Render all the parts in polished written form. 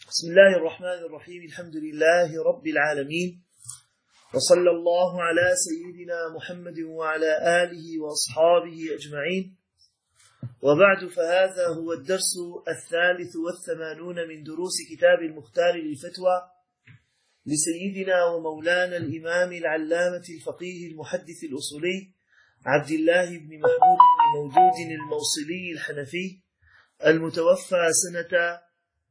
بسم الله الرحمن الرحيم. الحمد لله رب العالمين، وصلى الله على سيدنا محمد وعلى آله وأصحابه أجمعين، وبعد، فهذا هو الدرس 83 من دروس كتاب المختار للفتوى لسيدنا ومولانا الإمام العلامة الفقيه المحدث الأصولي عبد الله بن محمود بن مودود الموصلي الحنفي المتوفى سنة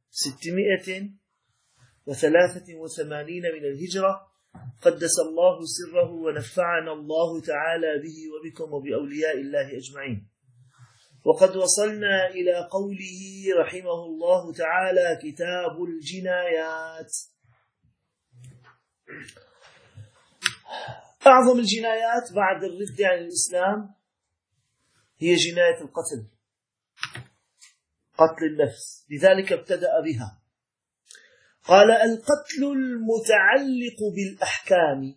683 من الهجرة، قدس الله سره ونفعنا الله تعالى به وبكم وبأولياء الله أجمعين. وقد وصلنا إلى قوله رحمه الله تعالى: كتاب الجنايات. أعظم الجنايات بعد الرد عن الإسلام هي جناية القتل، قتل النفس، لذلك ابتدأ بها. قال: القتل المتعلق بالأحكام،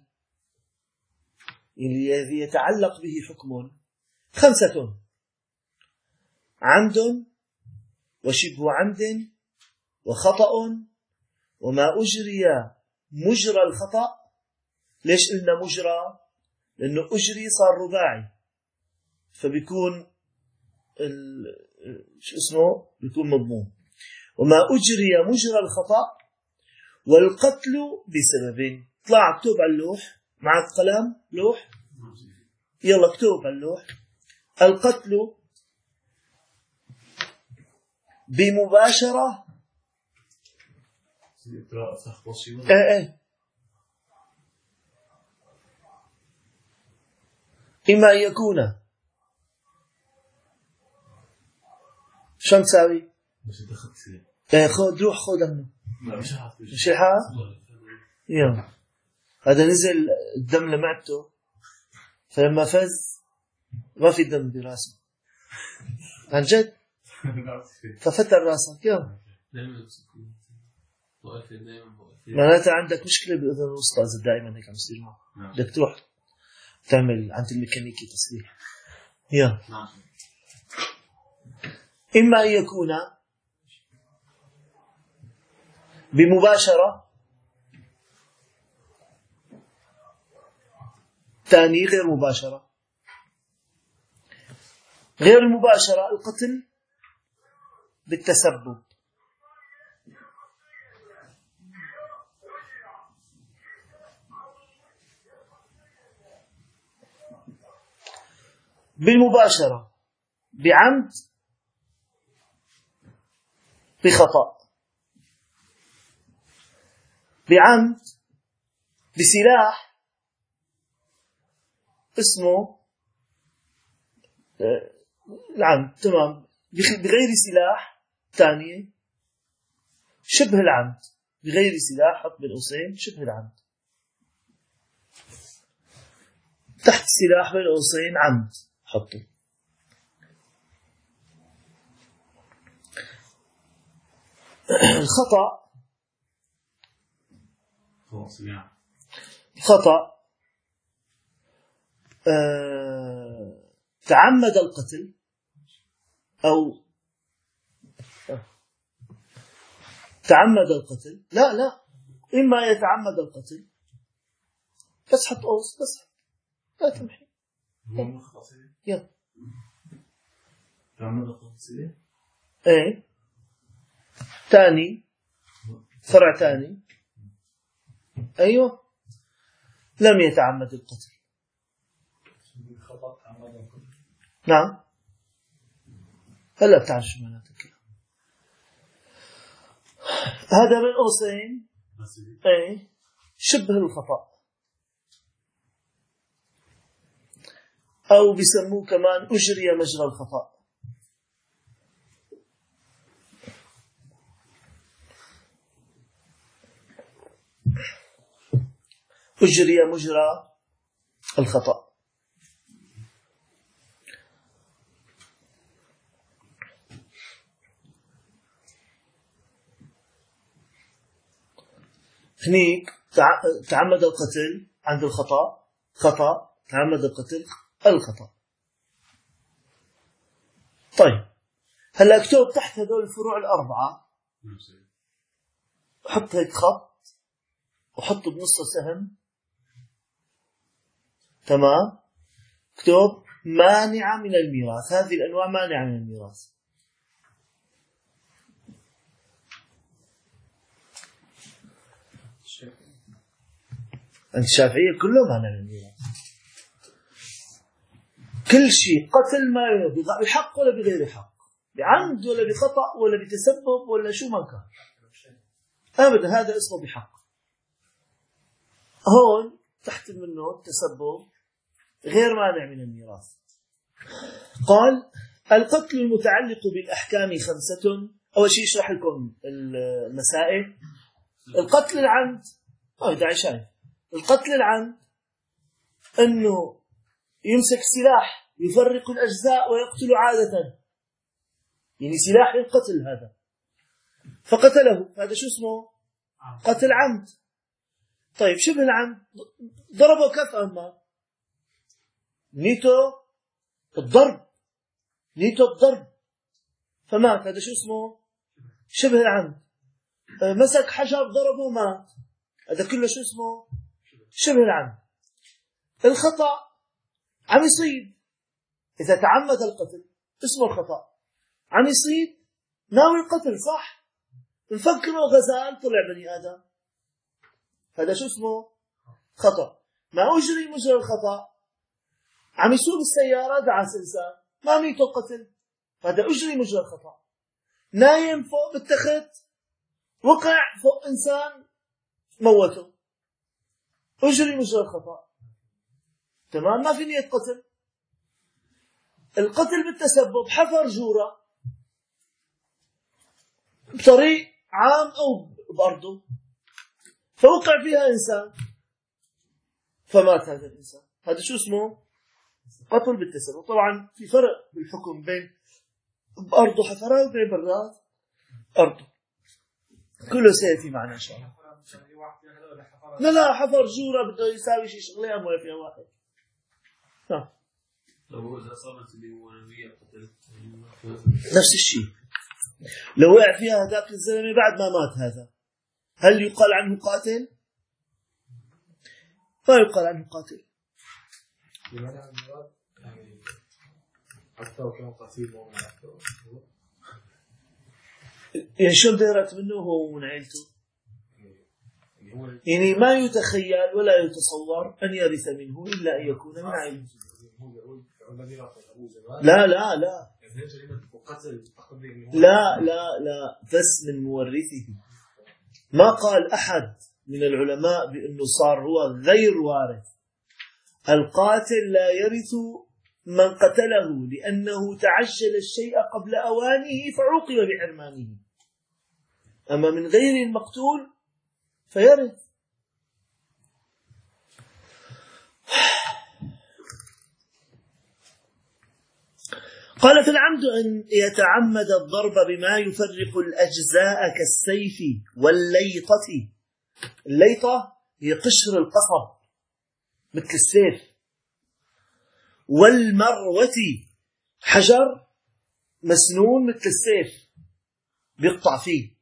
الذي يتعلق به حكم 5: عمد، وشبه عمد، وخطأ، وما أجري مجرى الخطأ. ليش قلنا مجرى؟ لأنه أجري صار رباعي، فبيكون شو اسمه؟ بيكون مضمون. وما أجري مجرى الخطأ، والقتل بسبب. طلع اكتب على اللوح، معك قلم لوح، يلا اكتب على اللوح: القتل بمباشرة. إما أن يكون، شو تساوي؟ خذ روح خذ منه مش الحق. يلا، هذا نزل الدم لمعدته، فلما فز ما في دم براسه عن جد، ففتر راسك. يلا، معناتها عندك مشكلة بالأذن الوسطى إذا دائما هيك عم يصير معك، بدك تروح تعمل عند الميكانيكي تصليح. يلا، إما أن يكون بمباشرة، ثاني غير مباشرة. غير المباشرة القتل بالتسبب، بالمباشرة بعمد، بخطأ. بعمد بسلاح اسمه العمد، تمام. بغير سلاح ثانية شبه العمد، بغير سلاح، حط بين قوسين شبه العمد، تحت سلاح بين قوسين عمد حطه. الخطأ، خطأ تعمد القتل أو تعمد القتل. لا، إما يتعمد القتل، بس حط قوس، بس لا تمحي. يلا، تعمد القتل. ايه، ثاني فرع ثاني. أيوة، لم يتعمد القتل. نعم، هلا بتعرف شو معناته الكلام هذا من قوسين. ايه، شبه الخطأ، أو بيسموه كمان أجري مجرى الخطأ. أجري مجرى الخطأ. هنيك تعمد القتل عند الخطأ، خطأ، تعمد القتل، الخطأ. طيب، هلا اكتب تحت هذول الفروع الأربعة حط هيك خط وحط بنصه سهم، تمام، اكتب مانعة من الميراث، هذه الأنواع مانعة من الميراث. الشافعية كله مانع من الميراث، كل شيء قتل ما بحق ولا بغير حق، بعمد ولا بخطأ ولا بتسبب ولا شو ما كان، أبدا هذا اسمه بحق. هون تحت منه التسبب غير مانع من الميراث. قال القتل المتعلق بالأحكام 5. أول شيء اشرح لكم المسائل. القتل العمد داعي شايف، القتل العمد أنه يمسك سلاح يفرق الأجزاء ويقتل عادة، يعني سلاح للقتل هذا فقتله، هذا شو اسمه؟ قتل عمد. طيب شبه العمد ضربه كف أما نيته الضرب، نيته الضرب فمات، هذا شو اسمه؟ شبه العمد. مسك حجر ضربه مات، هذا كله شو اسمه؟ شبه العمد. الخطأ عم يصيد، إذا تعمد القتل اسمه الخطأ، عم يصيد ناوي القتل صح، نفكره غزال طلع بني آدم، هذا شو اسمه؟ خطأ. ما أجري مجرى الخطأ، عم يسوق السيارة دعس إنسان ما ميته القتل، هذا أجري مجرى الخطأ. نايم فوق بالتخت وقع فوق إنسان موته، أجري مجرى الخطأ، تمام، ما في نية قتل. القتل بالتسبب حفر جورة بطريق عام أو بأرضه فوقع فيها إنسان فمات هذا الإنسان، هذا شو اسمه؟ قتل بالتسبب. طبعا في فرق بالحكم بين بأرضه حفرها وبين برات أرضه، كله سيأتي معنا إن شاء الله. لا حفر جورة بده يساوي شيء شغلة أموال فيها واحد. لو إذا صارت اليومية قتل نفس الشيء، لو وقع فيها هذاك الزلمة بعد ما مات هذا، هل يقال عنه قاتل؟ ما يقال عنه قاتل. حتى لو كان قتيل يعني شو ديرت منه هو من عيلته؟ يعني ما يتخيل ولا يتصور أن يرث منه إلا أن يكون من عيلته. لا لا لا لا لا لا، بس من مورثه. ما قال أحد من العلماء بأنه صار هو غير وارث. القاتل لا يرث من قتله لأنه تعجل الشيء قبل أوانه فعوقب بحرمانه، أما من غير المقتول فيرث. قال في العمد أن يتعمد الضرب بما يفرق الأجزاء كالسيف والليطة. الليطة هي قشر القصب مثل السيف، والمروة حجر مسنون مثل السيف بيقطع فيه،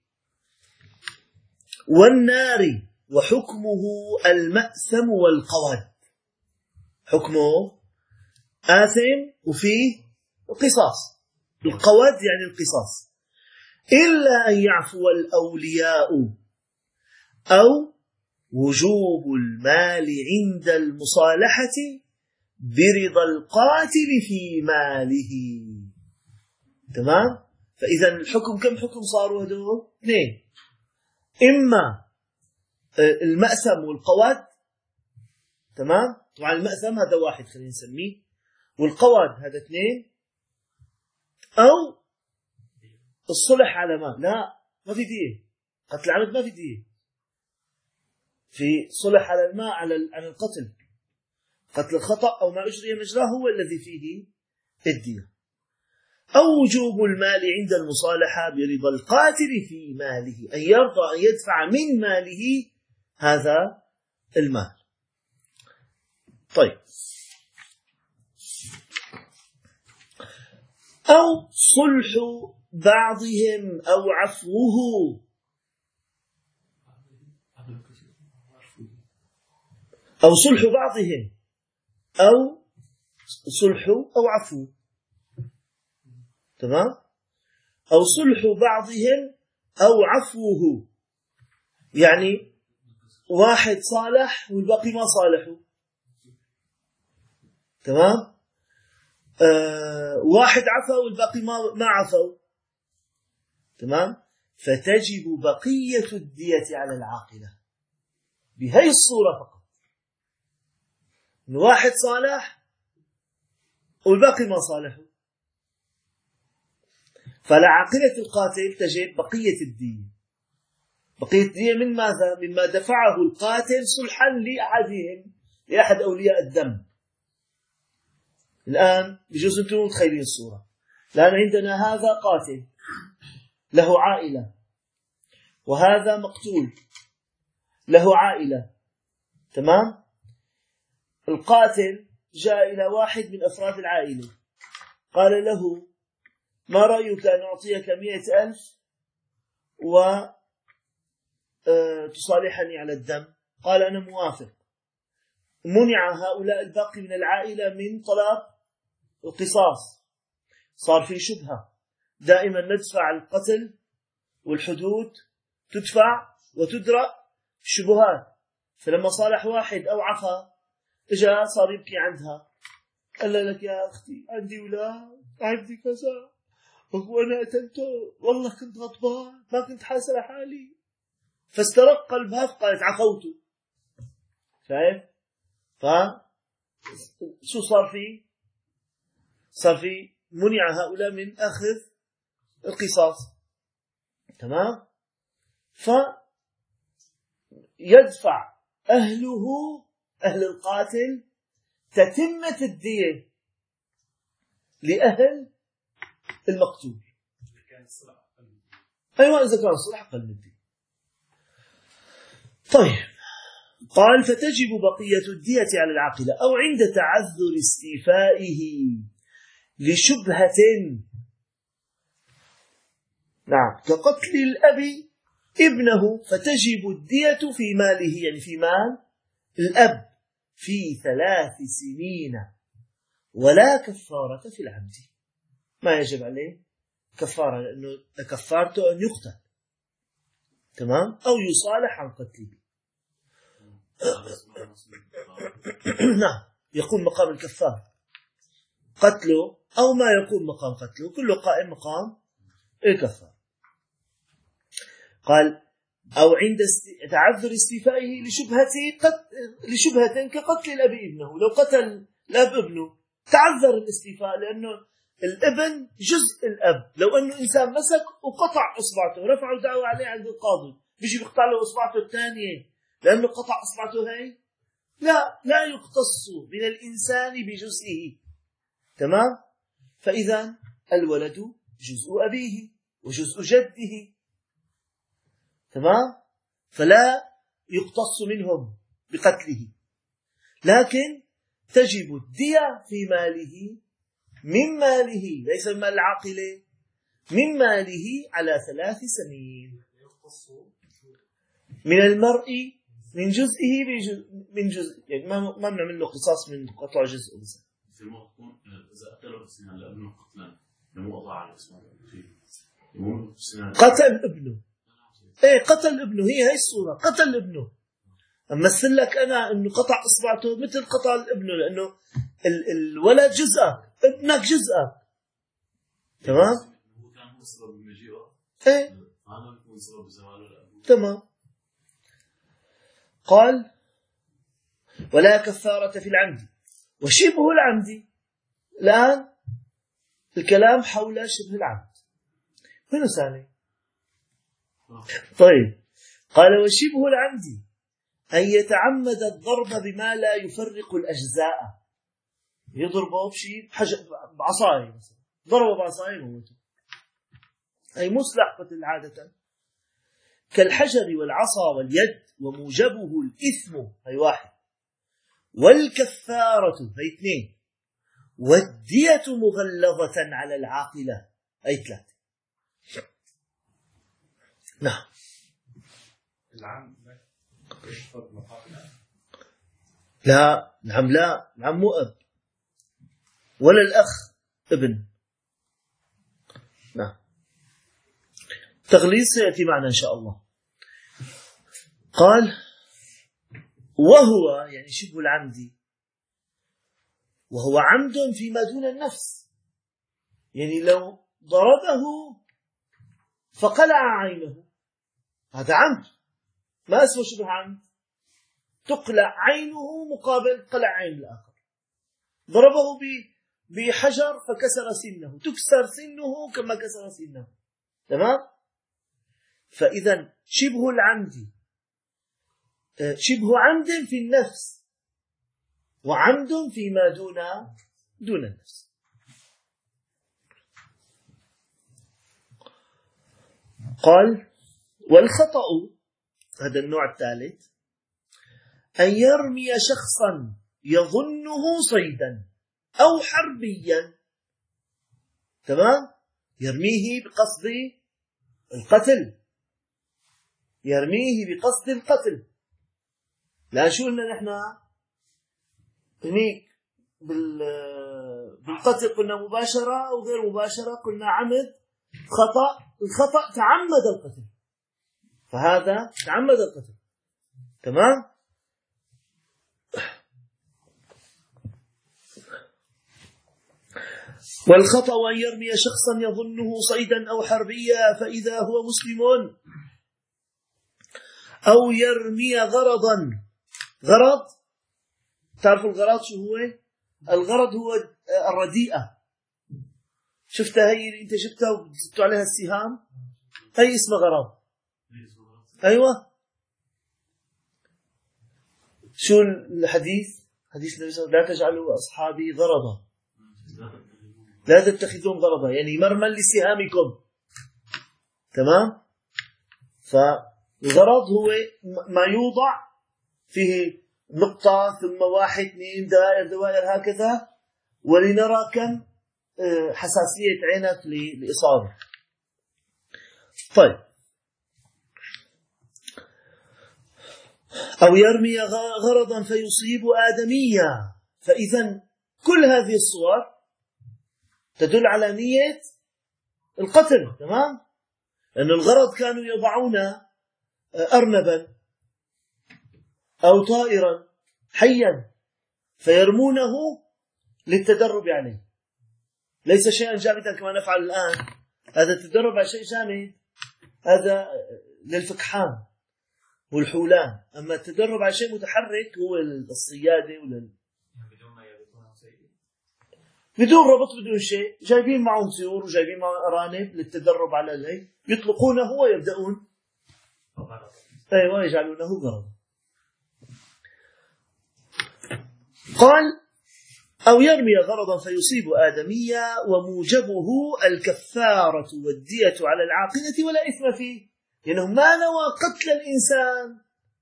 والنار، وحكمه المأثم والقود، حكمه آثم وفيه القصاص، القود يعني القصاص، إلا أن يعفو الأولياء أو وجوب المال عند المصالحة برضا القاتل في ماله. تمام؟ فإذا الحكم كم حكم صاروا هذول؟ 2، إما المأثم والقود، تمام؟ طبعا المأثم هذا 1 خلينا نسميه، والقود هذا 2، أو الصلح على ما في دية، قتل العمد ما في دية، في صلح على الماء عن القتل. قتل الخطأ أو ما أجري مجراه هو الذي فيه الدية. أو وجوب المال عند المصالحة برضا القاتل في ماله، أن يرضى أن يدفع من ماله هذا المال. طيب، أو صلح بعضهم أو عفوه، أو صلح بعضهم أو صلح أو عفو. تمام؟ أو صلح بعضهم أو عفوه، يعني واحد صالح والباقي ما صالحوا. تمام؟ واحد عفا والباقي ما عفوا. تمام؟ فتجب بقية الدية على العاقلة بهي الصورة فقط، إن واحد صالح والباقي ما صالحوا، فلعاقلة القاتل تجب بقية الدية. بقية الدية من ماذا؟ مما دفعه القاتل صلحا لأحدهم، لأحد أولياء الدم. الآن بجوز أنتم متخيلين الصورة. الآن عندنا هذا قاتل له عائلة، وهذا مقتول له عائلة. تمام؟ القاتل جاء إلى واحد من أفراد العائلة قال له: ما رأيك أن أعطيك 100,000 وتصالحني على الدم؟ قال: أنا موافق. منع هؤلاء الباقي من العائلة من طلب القصاص. صار في شبهة، دائما ندفع القتل والحدود تدفع وتدرأ الشبهات. فلما صالح واحد أو عفا إجا صار يبكي عندها، قال لك: يا أختي عندي أولاد، عندي كذا، وأنا قتلته، والله كنت غضبان، ما كنت حاسة لحالي. فاسترق قلبها فقالت: عفوت. شايف؟ شو صار فيه؟ صار فيه منع هؤلاء من أخذ القصاص. تمام؟ فيدفع أهله، أهل القاتل، تتمة الدية لأهل المقتول. أيوة، إذا كان الصلح أقل من الدية. طيب، قال: فتجب بقية الدية على العاقلة أو عند تعذر استيفائه لشبهة، نعم، كقتل الأب ابنه، فتجب الدية في ماله، يعني في مال الأب، في 3 سنين، ولا كفارة في العمد. ما يجب عليه كفارة، لأنه كفارته أن يقتل. تمام؟ أو يصالح عن قتله. نعم، يقوم مقام الكفار قتله، أو ما يقوم مقام قتله، كله قائم مقام الكفار. قال: أو عند تعذر استيفائه لشبهة كقتل الأب ابنه. لو قتل الأب ابنه تعذر الاستيفاء، لأنه الابن جزء الأب. لو أنه إنسان مسك وقطع إصبعته، رفعوا دعوة عليه عند القاضي، بيجي بيقطع له إصبعته الثانية لأنه قطع إصبعته هاي، لا يقتص من الإنسان بجزئه. تمام؟ فإذا الولد جزء أبيه وجزء جده. تمام؟ فلا يقتص منهم بقتله، لكن تجب الدية في ماله، من ماله، ليس من مال العاقلة، من ماله على 3 سنين. من المرء من جزئه من جزء، يعني ما بنعمل له قصاص من قطع جزء مثلا. إذا قتلوا السنة لابنه قتلا مو قطع على اسمه قتل ابنه. ايه، قتل ابنه، هي الصورة، قتل ابنه. أمثل لك أنا أنه قطع إصبعته مثل قطع ابنه، لأنه الولد جزءك، ابنك جزءك. تمام؟ هو كان هو سبب بمجيئه. ايه، هذا يكون سبب بزواله. تمام. قال: ولا كفارة في العمد وشبه العمد. الآن الكلام حول شبه العمد. وين سالي؟ طيب، قال: وشبه العمد أن يتعمد الضرب بما لا يفرق الأجزاء. يضربه بشيء بعصاية مثلا، ضربه بعصاية موته، أي مسلح قتل عادة، كالحجر والعصا واليد، وموجبه الإثم، هي 1، والكفارة، هي 2، والدية مغلظة على العاقلة، أي 3. نعم. 3 لا العم، لا العم مو أب، ولا الأخ ابن. نعم. تغليظ سيأتي معنا إن شاء الله. قال وهو يعني شبه العمد، وهو عمد فيما دون النفس، يعني لو ضربه فقلع عينه هذا عمد، ما اسمه شبه عمد. تقلع عينه مقابل قلع عين الآخر. ضربه بحجر فكسر سنه، تكسر سنه كما كسر سنه. تمام. فإذا شبه العمد شبه عمد في النفس، وعمد فيما دون النفس. قال والخطأ، هذا النوع الثالث، أن يرمي شخصا يظنه صيدا أو حربيا. تمام. يرميه بقصد القتل، يرميه بقصد القتل. لا شو قلنا نحن هنيك بالقتل؟ قلنا مباشرة أو غير مباشرة، قلنا عمد، خطأ. الخطأ تعمد القتل، فهذا تعمد القتل. تمام. والخطأ أن يرمي شخصا يظنه صيدا أو حربيا فإذا هو مسلم، أو يرمي غرضا. غرض، تعرفوا الغرض شو هو؟ الغرض هو الرديئة. شفتها هي اللي انت شفتها وزدتوا عليها السهام، هي اسمها غرض. أيوة. شو الحديث؟ حديث النبي صلى الله عليه وسلم: لا تجعلوا أصحابي غرضا، لا تتخذون غرضا، يعني مرمى لسهامكم. تمام. فالغرض هو ما يوضع فيه نقطة ثم 1 2 دوائر هكذا، ولنرى كم حساسية عينك لإصابة. طيب. أو يرمي غرضا فيصيب آدميا. فإذا كل هذه الصور تدل على نية القتل. تمام. لأن الغرض كانوا يضعون أرنبا أو طائرا حيا فيرمونه للتدرب عليه، ليس شيئا جامدا كما نفعل الآن. هذا التدرب على شيء جامد، هذا للفكحان والحولان. أما التدرب على شيء متحرك هو الصيادة بدون ربط بدون شيء. جايبين معهم طيور وجايبين معهم أرانب للتدرب على الليل، يطلقونه ويبدأون يجعلونه غرضا. قال أو يرمي غرضا فيصيب آدميا، وموجبه الكفارة والدية على العاقلة ولا إثم فيه، لأنه ما نوى قتل الإنسان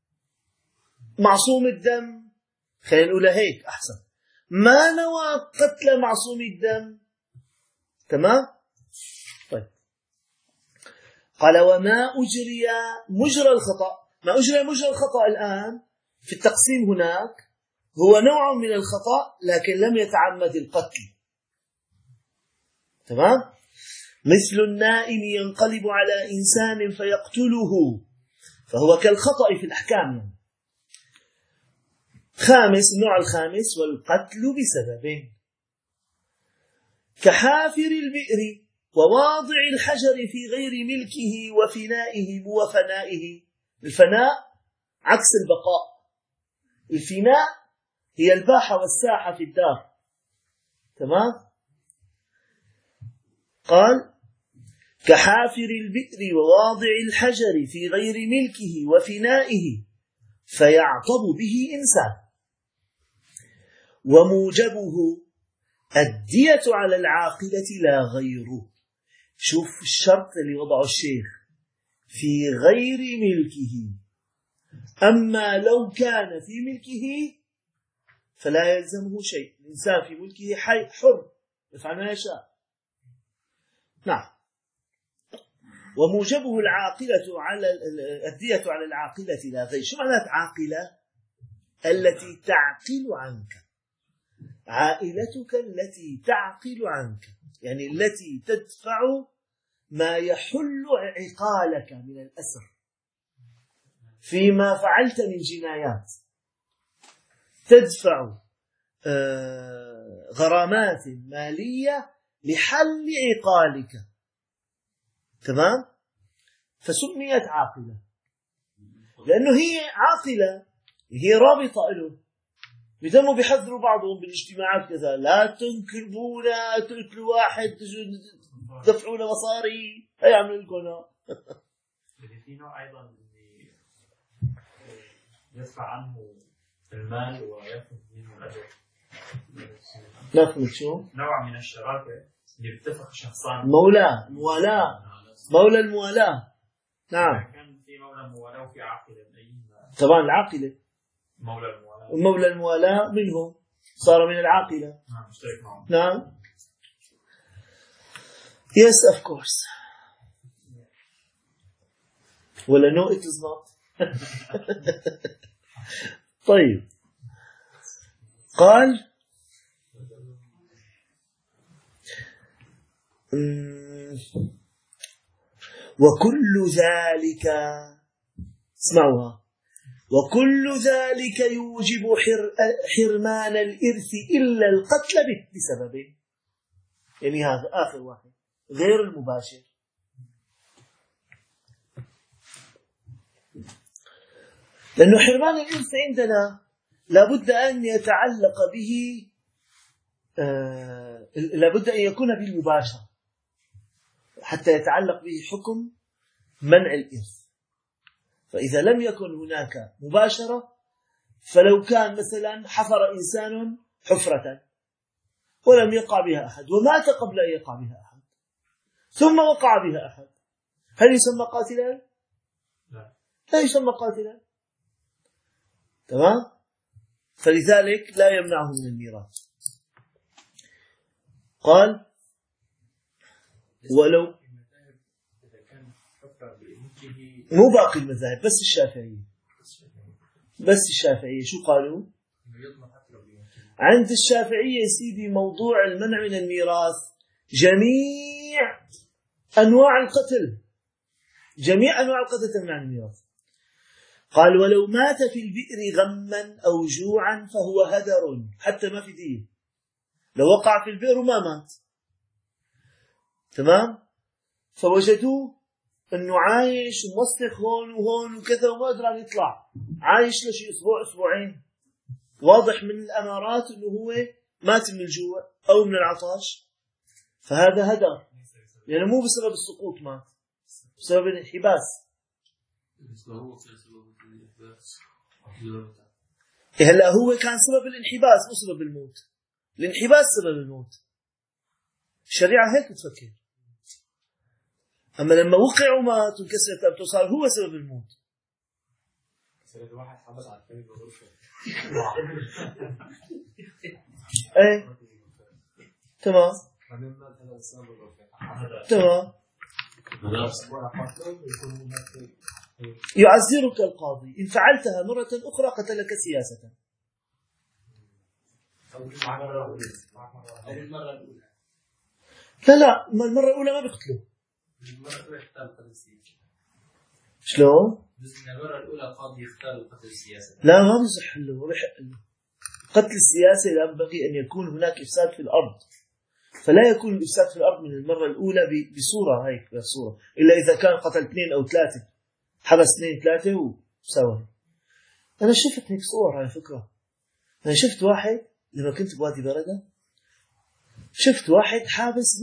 معصوم الدم. خلينا نقول هيك أحسن، ما نوى قتل معصوم الدم. تمام. طيب. قال وما أجري مجرى الخطأ. ما أجري مجرى الخطأ الآن في التقسيم هناك هو نوع من الخطأ لكن لم يتعمد القتل. تمام. مثل النائم ينقلب على إنسان فيقتله، فهو كالخطأ في الأحكام يعني. النوع الخامس والقتل بسبب، كحافر البئر وواضع الحجر في غير ملكه وفنائه وفنائه. الفناء عكس البقاء. الفناء هي الباحة والساحة في الدار. تمام. قال كحافر البئر وواضع الحجر في غير ملكه وفنائه فيعطب به إنسان، وموجبه الدية على العاقلة لا غيره. شوف الشرط اللي وضعه الشيخ: في غير ملكه. أما لو كان في ملكه فلا يلزمه شيء. الإنسان في ملكه حر يفعل ما يشاء. نعم. وموجبه العاقلة على الدية على العاقلة لا غير. شو معنى عاقلة؟ التي تعقل عنك، عائلتك التي تعقل عنك، يعني التي تدفع ما يحل عقالك من الأسر فيما فعلت من جنايات، تدفع غرامات مالية لحل عقالك. تمام؟ فسميت عاقلة لأنه هي عاقلة، هي رابطة له. بيتموا بيحذروا بعضهم بالاجتماعات كذا، لا تنكبونا، تقتلوا واحد، دفعوا له مصاري، هي عملوا لكم. في نوع أيضا يدفع عنه المال ويأخذ منه الأجر. ناخذ شو؟ نوع من الشراكة اللي بيتفق شخصان. مولاة، مولى الموالاة. نعم. كان في مولى مولاة وفي عاقلة. طبعا العاقلة. مولى الموالاة منهم صار من العاقلة. نعم مشترك معهم. نعم. Yes, of course. ولا no it is not. طيب. قال وكل ذلك، اسمعوها، وكل ذلك يوجب حرمان الإرث إلا القتل بسببه. يعني هذا آخر واحد غير المباشر. لأنه حرمان الإرث عندنا لابد أن يتعلق به، لابد أن يكون بالمباشرة حتى يتعلق به حكم منع الإرث. فإذا لم يكن هناك مباشرة، فلو كان مثلا حفر إنسان حفرة ولم يقع بها أحد ومات قبل أن يقع بها أحد ثم وقع بها أحد، هل يسمى قاتلا؟ لا يسمى قاتلا. تمام؟ فلذلك لا يمنعه من الميراث. قال ولو مو باقي المذاهب، بس الشافعية شو قالوا؟ عند الشافعية سيدي موضوع المنع من الميراث جميع أنواع القتل، تمنع من الميراث. قال ولو مات في البئر غما أو جوعا فهو هدر، حتى ما في دية، لو وقع في البئر وما مات. تمام؟ فوجدوه انه عايش وموسخ هون وهون وكذا وما قدر ان يطلع، عايش له شيء اسبوع اسبوعين، واضح من الامارات انه هو مات من الجوع او من العطش، فهذا هدر، يعني مو بسبب السقوط، مات بسبب الانحباس. هلا هو كان سبب الانحباس مو سبب الموت، الانحباس سبب الموت. الشريعة هيك بتفكر. أما لما وقع ومات وانكسرت رقبته صار هو سبب الموت. واحد حافظ على الكلمة بالغرفة. إيه تمام. يعذرك القاضي إن فعلتها مرة أخرى قتلك سياسة. لا المرة الأولى ما بيقتله. شلون؟ المرة الأولى القاضي يختار قتل السياسة. لا ما بيصح له، ما بيحق له. قتل السياسة ينبغي أن يكون هناك إفساد في الأرض، فلا يكون الإفساد في الأرض من المرة الأولى بصورة هيك بصورة، إلا إذا كان قتل 2 أو 3، حبس 2 3 وسوى. أنا شفت هيك صور على فكرة. أنا شفت واحد لما كنت بوادي بردة، شفت واحد حابس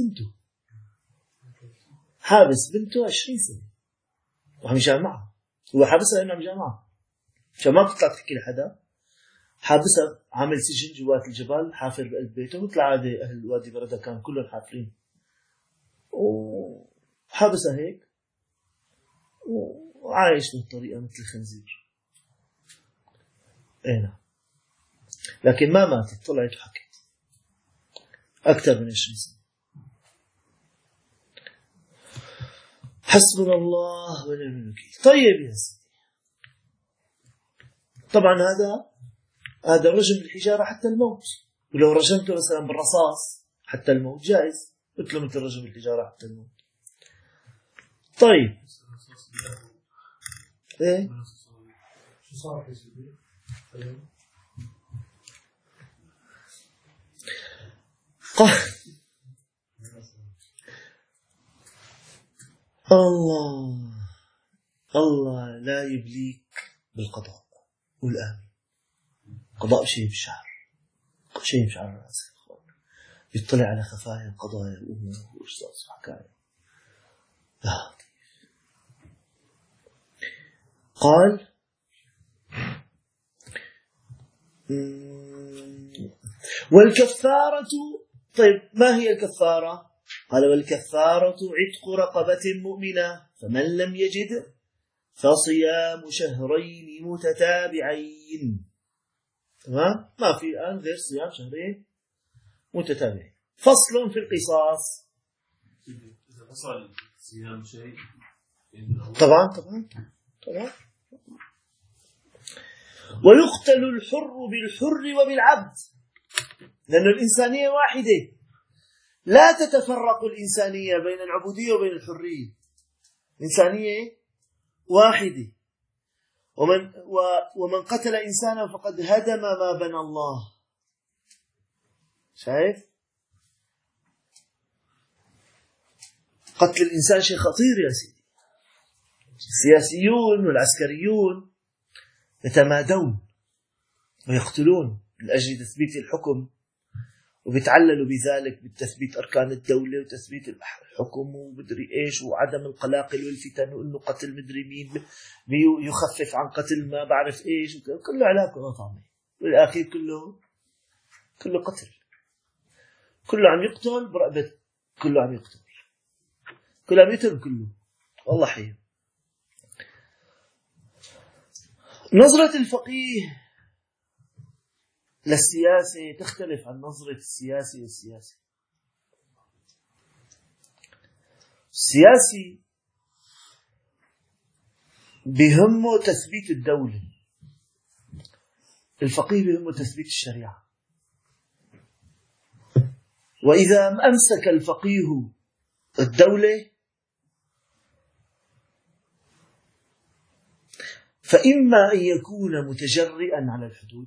بنته 20 سنة وعم يجامعها. هو حابسها لأنه عم يجامعها عشان ما بتطلع تحكي لحدا. حابسها عامل سجن جوات الجبال، حافر بقلب بيته مثل عادة أهل وادي بردة كان كلهم حافرين، وحابسها هيك وعايش بالطريقة مثل الخنزير. ايه لكن ما ماتت، طلعت وحكت أكثر من 20 سنة. حسبنا الله ونعم الوكيل. طيب يا سيدي، طبعا هذا هذا رجم بالحجارة حتى الموت، ولو رجمته مثلا بالرصاص حتى الموت جائز، مثل رجم بالحجارة حتى الموت. طيب ايه شو صار في سوريا؟ الله لا يبليك بالقضاء والآمن. قضاء شيء بشعر، شيء بشعر راسك، يطلع على خفايا القضايا الأمور وإشتاص وحكاية. لا. قال والكفارة. طيب ما هي الكفارة؟ قال والكفارة عتق رقبة مؤمنة، فمن لم يجد فصيام شهرين متتابعين. تمام؟ ما في الآن غير صيام شهرين متتابعين. فصل في القصاص. إذا فصل صيام شيء طبعا ويقتل الحر بالحر وبالعبد، لأن الإنسانية واحدة، لا تتفرق الإنسانية بين العبودية وبين الحرية، الإنسانية واحدة. ومن قتل إنسانا فقد هدم ما بنى الله. شايف؟ قتل الإنسان شيء خطير يا سيدي. السياسيون والعسكريون يتمادون ويقتلون من أجل تثبيت الحكم، وبيتعللوا بذلك بتثبيت أركان الدولة وتثبيت الحكم ومدري إيش وعدم القلاقل والفتن، وإنه قتل مدري مين يخفف عن قتل ما بعرف إيش، كله علاقة وطعمة، والأخير كله قتل، كله عم يقتل برقبة، كله عم يقتل، كله عم يقتل كله. والله حي. نظرة الفقيه للسياسة تختلف عن نظرة السياسي للسياسي. السياسي بهمه تثبيت الدولة، الفقيه بهمه تثبيت الشريعة. وإذا أمسك الفقيه الدولة فإما أن يكون متجرئا على الحدود،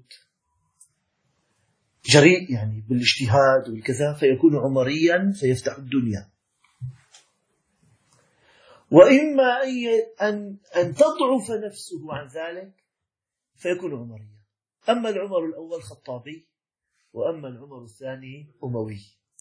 جريء يعني بالاجتهاد والكذا، فيكون عمريا فيفتح الدنيا، وإما أن تضعف نفسه عن ذلك فيكون عمريا. أما العمر الأول خطابي، وأما العمر الثاني أموي.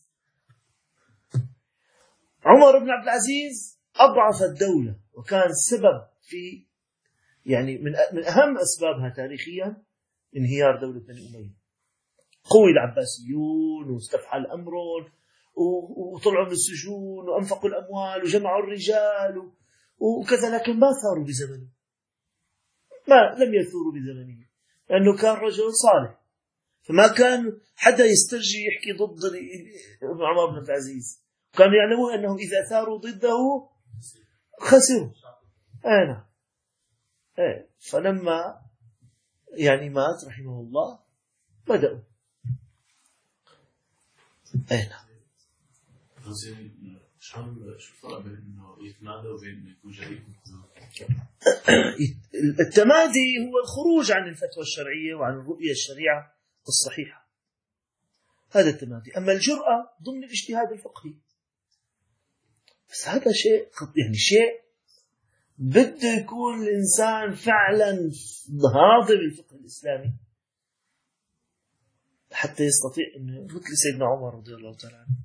عمر بن عبد العزيز أضعف الدولة، وكان سبب في يعني من أهم أسبابها تاريخيا انهيار دولة بني أمية. قوي العباسيون واستفحل أمرهم وطلعوا من السجون وأنفقوا الأموال وجمعوا الرجال وكذا، لكن ما ثاروا بزمنه، لم يثوروا بزمنه، لأنه كان رجل صالح، فما كان حدا يسترجي يحكي ضد عمر بن عبد العزيز، كانوا يعلمون أنهم إذا ثاروا ضده خسروا. أنا فلما يعني مات رحمه الله بدأوا. شو الفرق بين انه يتمادى وبين انه يكون جريء؟ التمادي هو الخروج عن الفتوى الشرعية وعن الرؤية الشريعة الصحيحة، هذا التمادي. أما الجرأة ضمن الاجتهاد الفقهي، بس هذا شيء يعني شيء بده يكون الإنسان فعلا هاضم الفقه الإسلامي حتى يستطيع أنه مثل سيدنا عمر رضي الله تعالى عنه.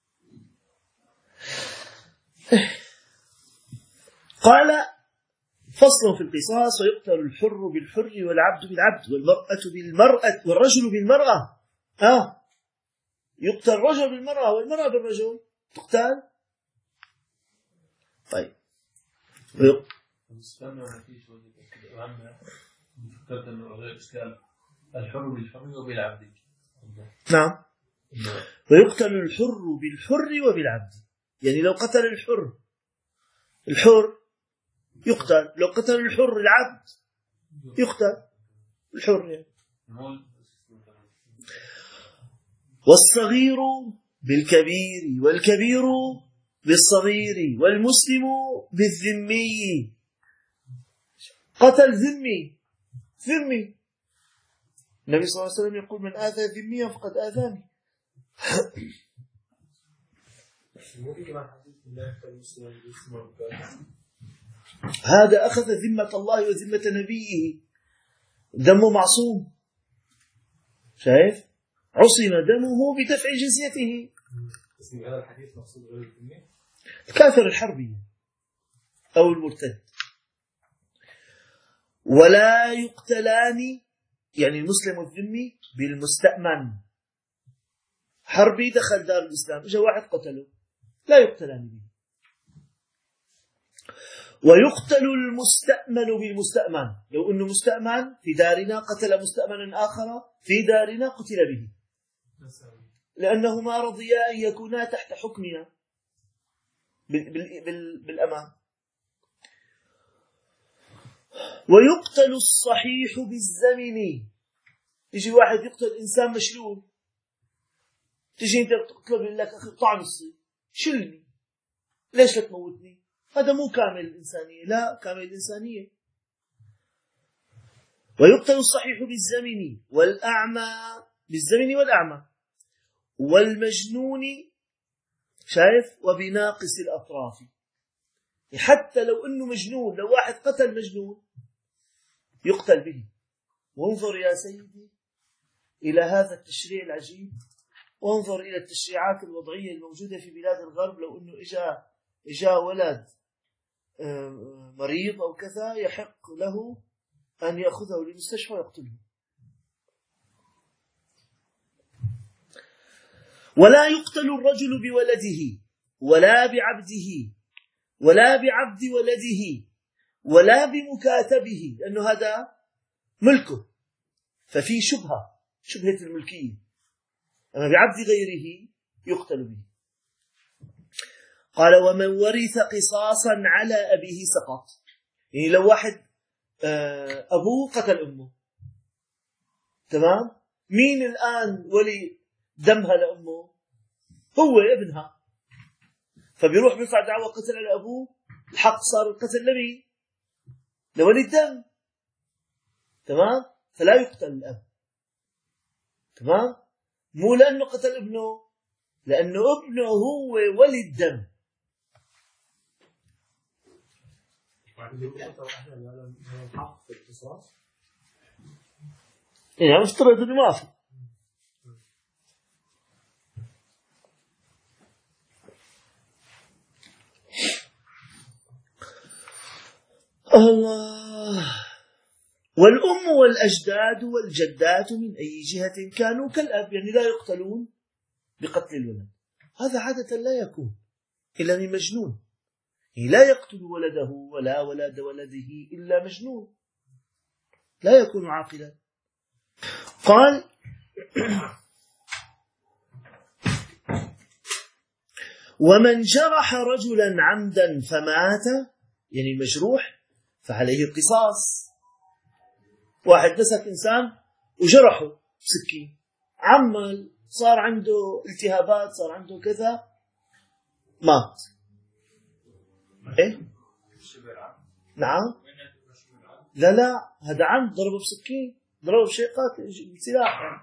قال فصل في القصاص ويقتل الحر بالحر والعبد بالعبد والمرأة بالمرأة والرجل بالمرأة. يقتل الرجل بالمرأة والمرأة بالرجل تقتل. طيب فكرت انه غير اشكال الحر بالحر وبالعبد. نعم. ويقتل الحر بالحر وبالعبد، يعني لو قتل الحر يقتل، لو قتل الحر العبد يقتل الحر. يعني والصغير بالكبير والكبير بالصغير والمسلم بالذمي. قتل ذمي، النبي صلى الله عليه وسلم يقول من آذى ذميا فقد آذاني. هذا أخذ ذمة الله وذمة نبيه، دمه معصوم، شايف؟ عصم دمه بدفع جزيته. اسم هذا الحديث مقصود غير الذمي؟ الكافر الحربي أو المرتد. ولا يقتلان، يعني المسلم الذمي بالمستأمن. حربي دخل دار الإسلام، اجى واحد قتله، لا يقتلان به. ويقتل المستأمن بالمستأمن، لو أنه مستأمن في دارنا قتل مستأمنا آخر في دارنا قتل به، لأنهما رضيا أن يكونا تحت حكمنا بالأمان. ويقتل الصحيح بالزمن، يجي واحد يقتل إنسان مشلول، تجي أنت تقتله بيقول لك أخي طعن الصيد، شلني، ليش لا تموتني؟ هذا مو كامل الإنسانية، لا كامل الإنسانية. ويقتل الصحيح بالزمن والأعمى، بالزمن والأعمى والمجنون، شايف؟ وبناقص الأطراف. حتى لو أنه مجنون، لو واحد قتل مجنون يقتل به. وانظر يا سيدي إلى هذا التشريع العجيب، وانظر إلى التشريعات الوضعية الموجودة في بلاد الغرب. لو أنه إجا ولد مريض أو كذا، يحق له أن يأخذه للمستشفى ويقتله. ولا يقتل الرجل بولده ولا بعبده ولا بعبد ولده ولا بمكاتبه، لأنه هذا ملكه، ففي شبهة الملكية. أما بعبد غيره يقتل به. قال ومن ورث قصاصا على أبيه سقط. يعني لو واحد أبوه قتل أمه، تمام؟ مين الآن ولي دمها لأمه؟ هو ابنها، فبيروح بيرفع دعوى قتل على أبوه، الحق صار القتل لمين؟ لولي الدم، تمام؟ فلا يقتل الأب، تمام؟ مو لأنه قتل ابنه، لأنه ابنه هو ولي الدم. يعني افترض انه ما في. الله. والأم والأجداد والجدات من أي جهة كانوا كالأب، يعني لا يقتلون بقتل الولد. هذا عادة لا يكون إلا من مجنون، يعني لا يقتل ولده ولا ولد ولده إلا مجنون، لا يكون عاقلا. قال ومن جرح رجلا عمدا فمات، يعني مجروح، فعليه القصاص. واحد مسك إنسان وجرحه بسكين، عمل، صار عنده التهابات، صار عنده كذا، مات. إيه؟ نعم. لا هذا عمد، ضربه بسكين، ضربه بشيء قاتل بسلاح يعني.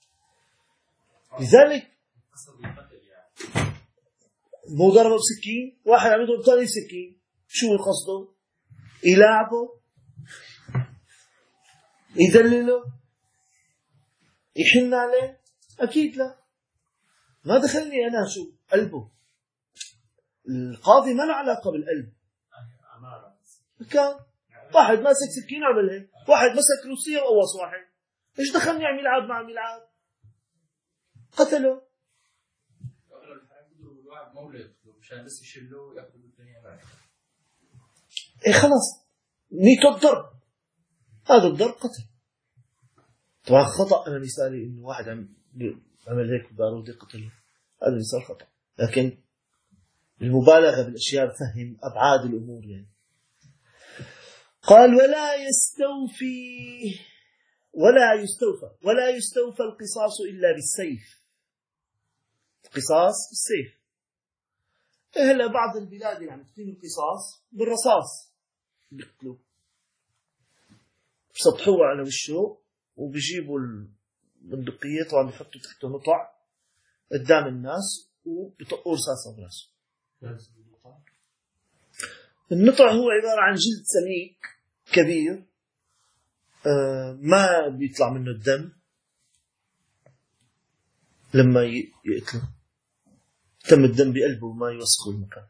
لذلك مو ضربه بسكين، واحد عم يضرب ثاني سكين، شو قصده؟ يلاعبه، يدلله، يحن عليه؟ أكيد لا، ما دخلني أنا شو قلبه. القاضي ما له علاقة بالقلب. كان واحد ماسك سكين عمل هيك، واحد مسك روسية وقوص واحد، ايش دخلني عم يلعب مع عم يلعب؟ قتله. إيه خلاص نيته الضرب، هذا الضرب قتل. طبعا خطأ أنا مثالي إنه واحد عمل هيك بارودي قتله، هذا مثال خطأ، لكن المبالغة بالأشياء تفهم أبعاد الأمور يعني. قال ولا يستوفى القصاص إلا بالسيف. قصاص السيف. هلا بعض البلاد اللي عم تقيم القصاص بالرصاص بيقتلوه، بسطحوه على وشه وبيجيبوا البندقية طبعا بيحطوا تحته نطع قدام الناس وبيطقوا رصاصة براسه. النطع هو عبارة عن جلد سميك كبير ما بيطلع منه الدم لما يقتله، تم الدم بقلبه وما يوسخه المكان.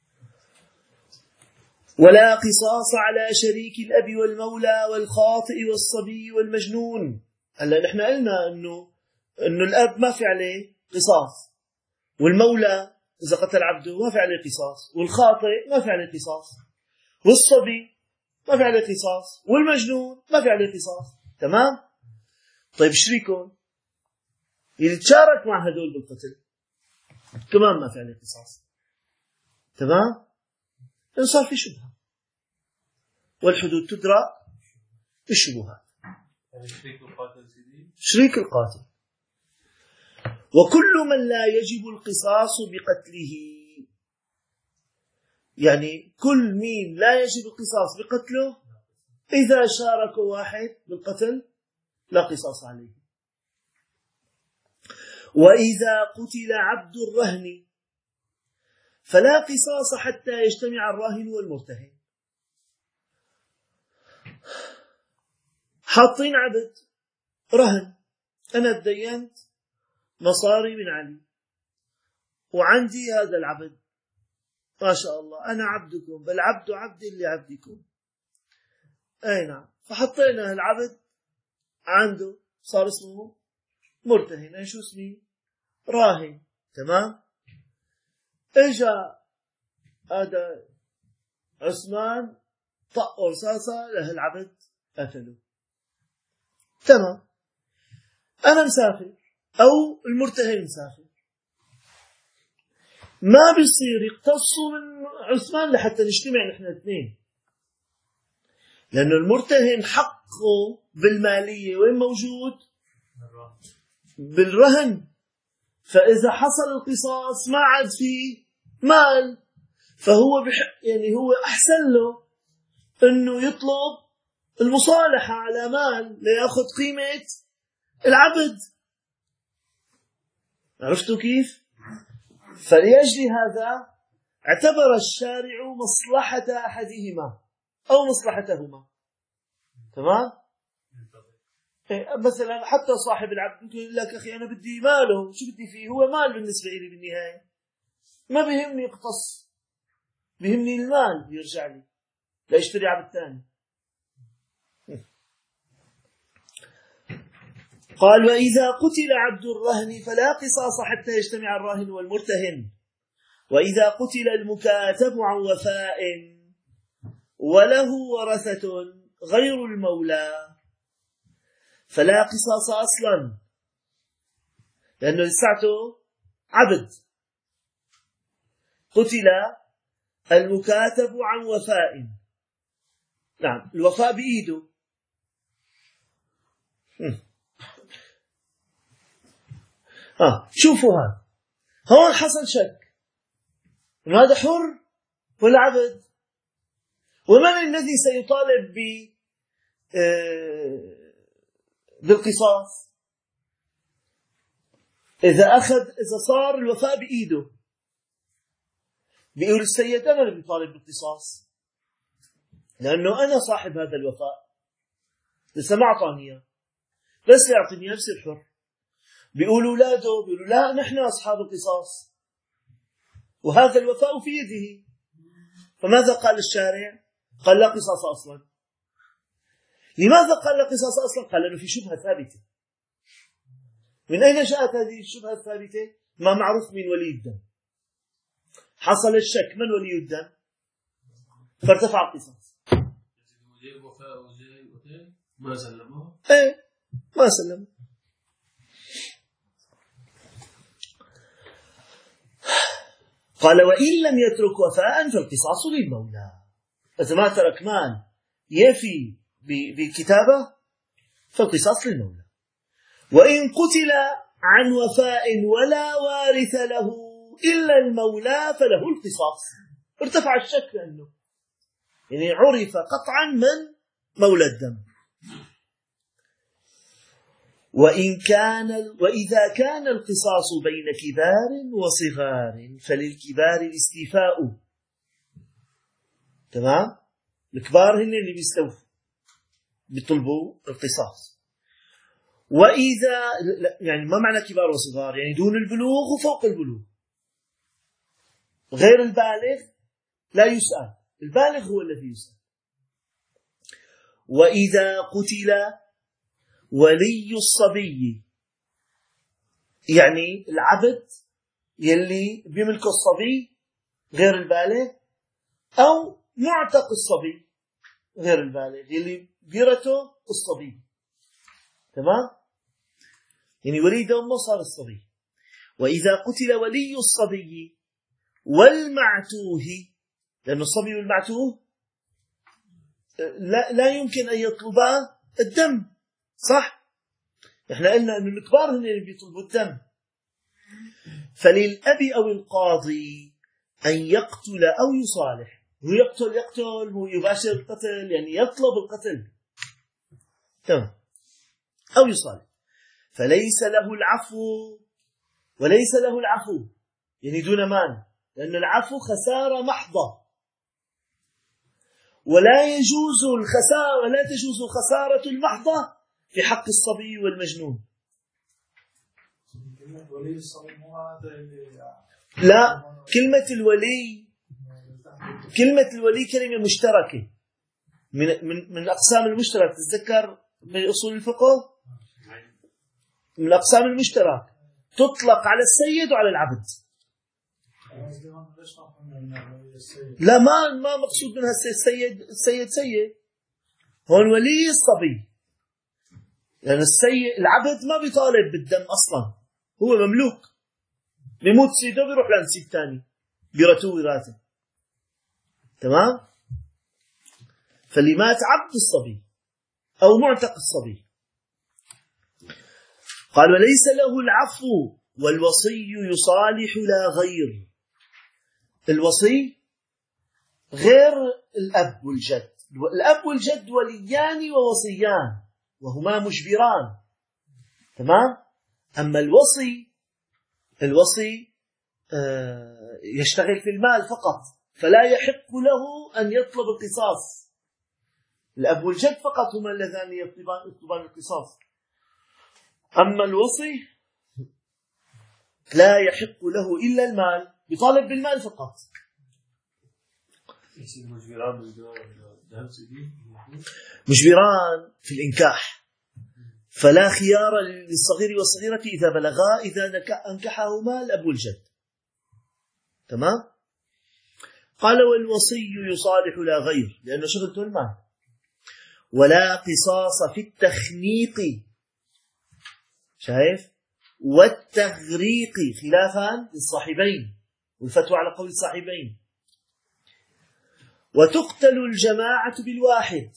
ولا قصاص على شريك الأب والمولى والخاطئ والصبي والمجنون. هلا نحن قلنا إنه الأب ما في عليه قصاص، والمولى إذا قتل عبده ما في عليه قصاص، والخاطئ ما في عليه قصاص، والصبي ما في عليه قصاص، والمجنون ما في عليه قصاص. تمام؟ طيب شريكهم اللي تشارك مع هدول بالقتل كمان ما في عليه قصاص. تمام؟ لأن صار في شبهة، والحدود تدرى بالشبهات. شريك القاتل. وكل من لا يجب القصاص بقتله، يعني كل مين لا يجب القصاص بقتله إذا شارك واحد بالقتل لا قصاص عليه. وإذا قتل عبد الرهن فلا قصاص حتى يجتمع الراهن والمرتهن. حاطين عبد رهن، أنا تدينت مصاري من علي وعندي هذا العبد، ما شاء الله أنا عبدكم بل عبد عبدي لعبدكم. أي نعم، فحطينا العبد عنده صار اسمه مرتهن. أي شو اسمه؟ راهن. تمام؟ إجا هذا عثمان طق رصاصة له العبد قتله. تمام، أنا مسافر أو المرتهن مسافر، ما بيصير يقتصوا من عثمان لحتى نجتمع نحن الاثنين، لأنه المرتهن حقه بالمالية وين موجود؟ بالرهن. فإذا حصل القصاص ما عاد فيه مال، فهو يعني هو أحسن له إنه يطلب المصالحة على مال ليأخذ قيمة العبد. عرفتوا كيف؟ فلأجل هذا اعتبر الشارع مصلحة أحدهما أو مصلحتهما. تمام؟ مثلا حتى صاحب العبد يقول لك أخي أنا بدي ماله، شو بدي فيه؟ هو مال بالنسبة لي بالنهاية، ما بيهمني يقتص، بيهمني المال يرجع لي لأشتري عبد ثاني. قال وإذا قتل عبد الرهن فلا قصاص حتى يجتمع الراهن والمرتهن. وإذا قتل المكاتب عن وفاء وله ورثة غير المولى فلا قصاص أصلا، لأنه لساته عبد. قتل المكاتب عن وفاء، نعم الوفاء بإيده، شوفوا هذا هون حصل شك، هذا حر ولا عبد؟ ومن الذي سيطالب بالقصاص؟ إذا صار الوفاء بإيده بيقول السيد أنا اللي بيطالب بالقصاص، لأنه أنا صاحب هذا الوفاء، لسه ما أعطاني إياه، بس يعطيني بصير حر. بيقولوا أولاده بيقولوا لا نحن أصحاب القصاص وهذا الوفاء في يده. فماذا قال الشارع؟ قال لا قصاص أصلا. لماذا قال لا قصاص أصلا؟ قال لأنه في شبهة ثابتة. من أين جاءت هذه الشبهة الثابتة؟ ما معروف من ولي الدم. حصل الشك من ولي الدم فارتفع القصاص. ما سلمه؟ إيه ما سلم. قال وإن لم يترك وفاء فالقصاص للمولى. إذا ما ترك مال يفي بكتابة فالقصاص للمولى. وإن قتل عن وفاء ولا وارث له إلا المولى فله القصاص. ارتفع الشك لأنه يعني عرف قطعا من مولى الدم. وإذا كان القصاص بين كبار وصغار فللكبار الاستيفاء. تمام؟ الكبار هن اللي بيطلبوا القصاص. وإذا يعني ما معنى كبار وصغار؟ يعني دون البلوغ وفوق البلوغ. غير البالغ لا يسأل، البالغ هو الذي يسأل. وإذا قتل ولي الصبي، يعني العبد يلي بيملكه الصبي غير البالغ، أو معتق الصبي غير البالغ يلي بيرته الصبي. تمام؟ يعني وليد أمه صار الصبي. وإذا قتل ولي الصبي والمعتوه، لأن الصبي والمعتوه لا يمكن أن يطلبا الدم، صح؟ إحنا قلنا أن الكبار هن اللي بيطلبوا الدم. فللأب أو القاضي أن يقتل أو يصالح. هو يقتل هو يباشر القتل، يعني يطلب القتل. تمام. أو يصالح. فليس له العفو وليس له العفو، يعني دون مال، لأن العفو خسارة محضة، ولا تجوز الخسارة المحضة في حق الصبي والمجنون. لا، كلمة الولي كلمة مشتركة من الأقسام المشتركة. تتذكر من أصول الفقه من الأقسام المشتركة تطلق على السيد وعلى العبد. لا، ما مقصود منها السيد سيد. هون ولي الصبي، لأن العبد ما بيطالب بالدم أصلا، هو مملوك. بيموت سيده بيروح لنسيب ثاني بيرتوه وراثه. تمام؟ فاللي مات عبد الصبي أو معتق الصبي. قال وليس له العفو والوصي يصالح لا غير. الوصي غير الأب والجد. الأب والجد وليان ووصيان وهما مجبران. تمام؟ أما الوصي يشتغل في المال فقط، فلا يحق له أن يطلب القصاص. الأب والجد فقط هما اللذان يطلبان القصاص. أما الوصي لا يحق له إلا المال، يطالب بالمال فقط. مجبران في الإنكاح، فلا خيار للصغير والصغيرة إذا بلغا إذا أنكحهما الأب والجد. تمام؟ قال والوصي يصالح لا غير لأنه شغلته المال. ولا قصاص في التخنيق، شايف؟ والتغريق خلافا للصاحبين، والفتوى على قول الصاحبين. وتقتل الجماعة بالواحد،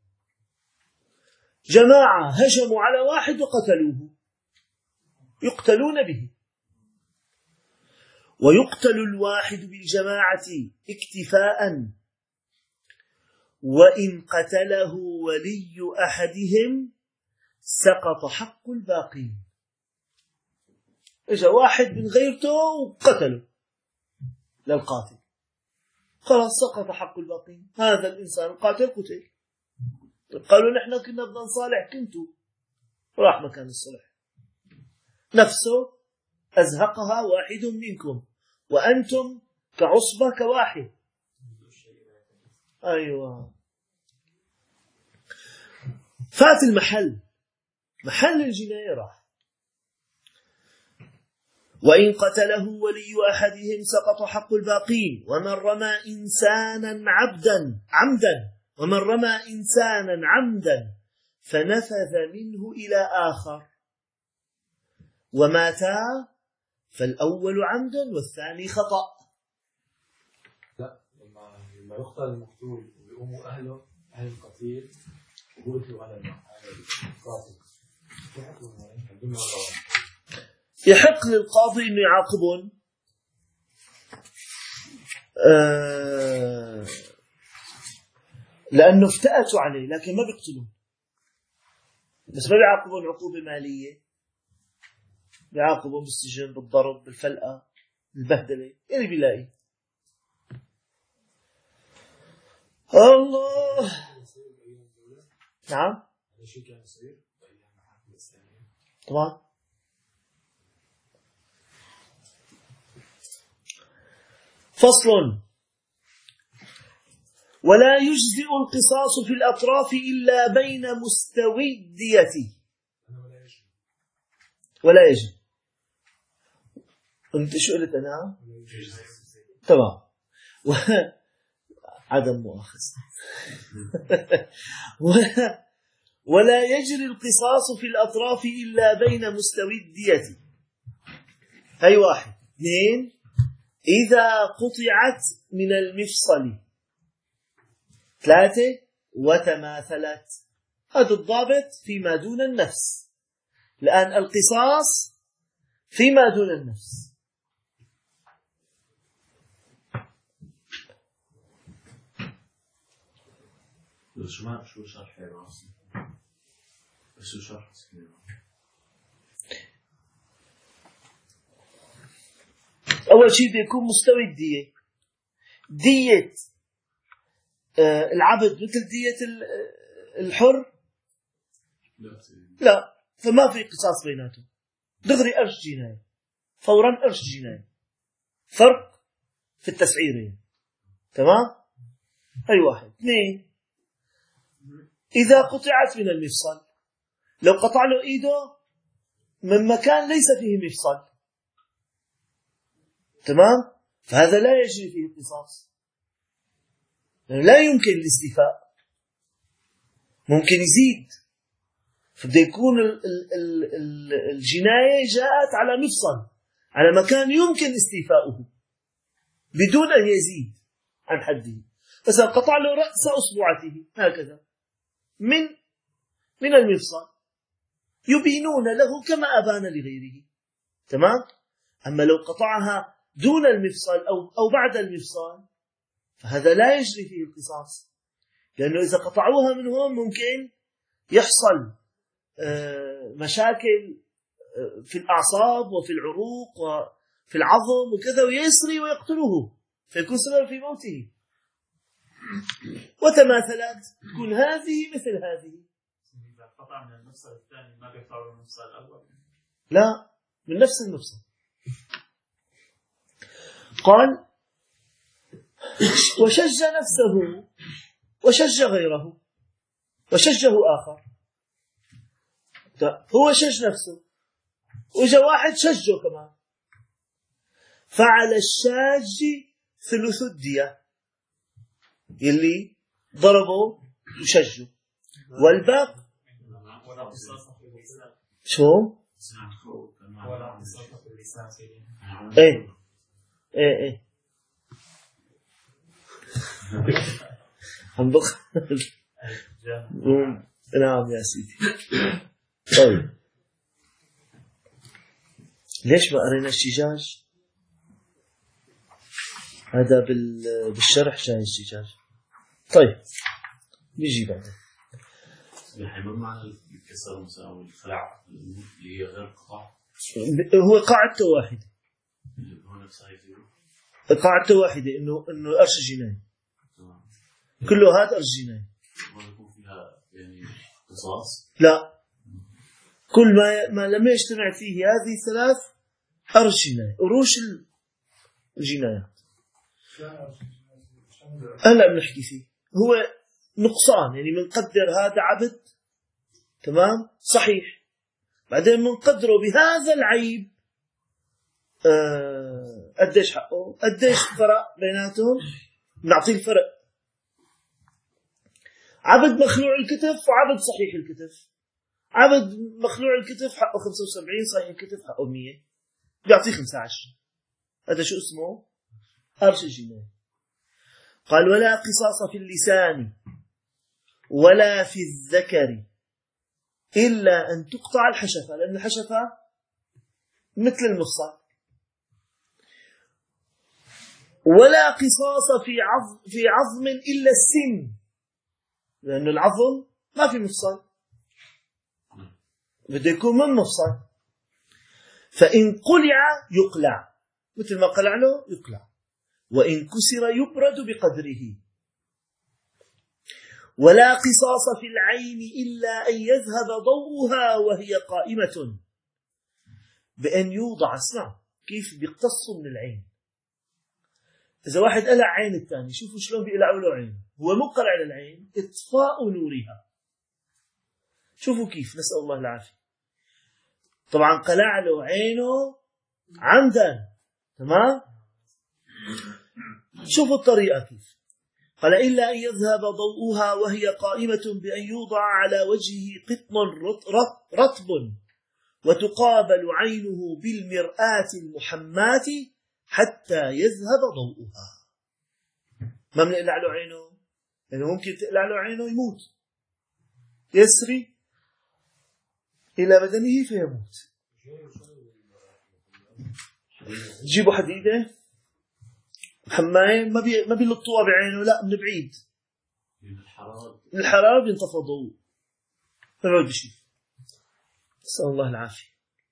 جماعة هجموا على واحد وقتلوه يقتلون به. ويقتل الواحد بالجماعة اكتفاء، وإن قتله ولي أحدهم سقط حق الباقين. إجا واحد من غيرته وقتله للقاتل، خلاص سقط حق الباقين. هذا الإنسان القاتل قتل. قالوا نحن كنا بدنا نصالح، كنتوا راح مكان الصلح نفسه أزهقها واحد منكم وأنتم كعصبة كواحد. أيوة، فات محل الجناية راح. وإن قتله ولي أحدهم سقط حق الباقين. ومن رمى إنسانا عمدا فنفذ منه إلى آخر وماتا فالأول عمدا والثاني خطأ. لا، لما يقتل المقتول ويقوموا أهل القتيل ويقتلوا على القاتل يحق للقاضي أنه يعاقبهم لأنه افتأتوا عليه، لكن ما بيقتلون، بس ما بيعاقبون عقوبة مالية، بيعاقبون بالسجن، بالضرب، بالفلقة، بالبهدلة، يعني بيلاقي. الله. نعم طبعا. فصل: ولا يجزئ القصاص في الأطراف إلا بين مستوي الدية. ولا يجب. أنت شو قلت أنا؟ تمام. عدم مؤاخذة. ولا يجري القصاص في الأطراف إلا بين مستوي الدية. هاي واحد. اثنين: إذا قطعت من المفصل. ثلاثة: وتماثلت. هذا الضابط فيما دون النفس. الآن القصاص فيما دون النفس. شو شرح راسي؟ شو شرح أول شيء بيكون مستوي الدية. دية العبد مثل دية الحر؟ لا، فما في قصاص بيناتهم، دغري أرش جناية، فورا أرش جناية، فرق في التسعيرين. تمام؟ هاي واحد. اثنين: إذا قطعت من المفصل، لو قطع له إيده من مكان ليس فيه مفصل، تمام؟ فهذا لا يجري فيه القصاص، لا يمكن الاستيفاء، ممكن يزيد، فبده يكون الجناية جاءت على مفصل، على مكان يمكن استيفاؤه بدون أن يزيد عن حده. مثلا قطع له رأس أصبعته هكذا من المفصل، يبينون له كما أبان لغيره. تمام؟ أما لو قطعها دون المفصل أو بعد المفصل فهذا لا يجري فيه القصاص، لأنه إذا قطعوها من هون ممكن يحصل مشاكل في الأعصاب وفي العروق وفي العظم وكذا، ويسري ويقتله فيكون سبب في موته. وتماثلت، تكون هذه مثل هذه. إذا قطع من المفصل الثاني ما بيقطع من المفصل الأول؟ لا، من نفس المفصل. قال: وشج نفسه وشج غيره وشجه آخر. هو شج نفسه وجاء واحد شجه كمان، فعلى الشاج ثلث الدية، يلي ضربه وشجه، والباقي شو؟ ايه ايه ايه نعم يا سيدي. طيب ليش ما قرينا الشجاج؟ هذا بالشرح جاي الشجاج. طيب نيجي بعدين. يعني ما معنى الكسر المساوي الخلع اللي هي غير قطع؟ هو قاعدته واحدة. هو نفسها يزيد. قاعدته واحدة إنه أرش جناية. كله هذا أرش جناية. ما يكون فيها يعني قصاص؟ لا، كل ما لم يجتمع فيه هذه الثلاث أرش جناية، أروش الجنايات. هلا بنحكي فيه. هو نقصان، يعني منقدر هذا عبد، تمام، صحيح، بعدين منقدره بهذا العيب قديش حقه، قديش فرق بيناتهم، نعطيه الفرق. عبد مخلوع الكتف وعبد صحيح الكتف، عبد مخلوع الكتف حقه 75، صحيح الكتف حقه 100، بيعطيه 15. هذا شو اسمه؟ أرش الجناية. قال: ولا قصاص في اللسان ولا في الذكر إلا أن تقطع الحشفة، لأن الحشفة مثل المفصل. ولا قصاص في عظم إلا السن، لأن العظم ما في مفصل، بده يكون من مفصل. فإن قلع يقلع، مثل ما قلع له يقلع. وإن كسر يبرد بقدره. ولا قصاص في العين إلا أن يذهب ضوءها وهي قائمة، بأن يوضع. اسمع كيف بيقتصوا من العين. إذا واحد قلع عين الثاني، شوفوا شلون بيقلعوا له عين، هو مو قلع للعين، إطفاء نورها. شوفوا كيف، نسأل الله العافية. طبعا قلع له عينه عمدا، تمام. شوفوا الطريقة كيف. قال إلا أن يذهب ضوءها وهي قائمة بأن يوضع على وجهه قطن رطب وتقابل عينه بالمرآة المحماة حتى يذهب ضوءها. ما بنقلع له عينه، لأنه ممكن تقلع له عينه يموت، يسري إلى بدنه فيموت. جيبوا حديدة حماية ما بيلطوها بعينه، لا، من بعيد، من الحرارة بينطفى ضوء، ما بيعود بشيء. نسأل الله العافية.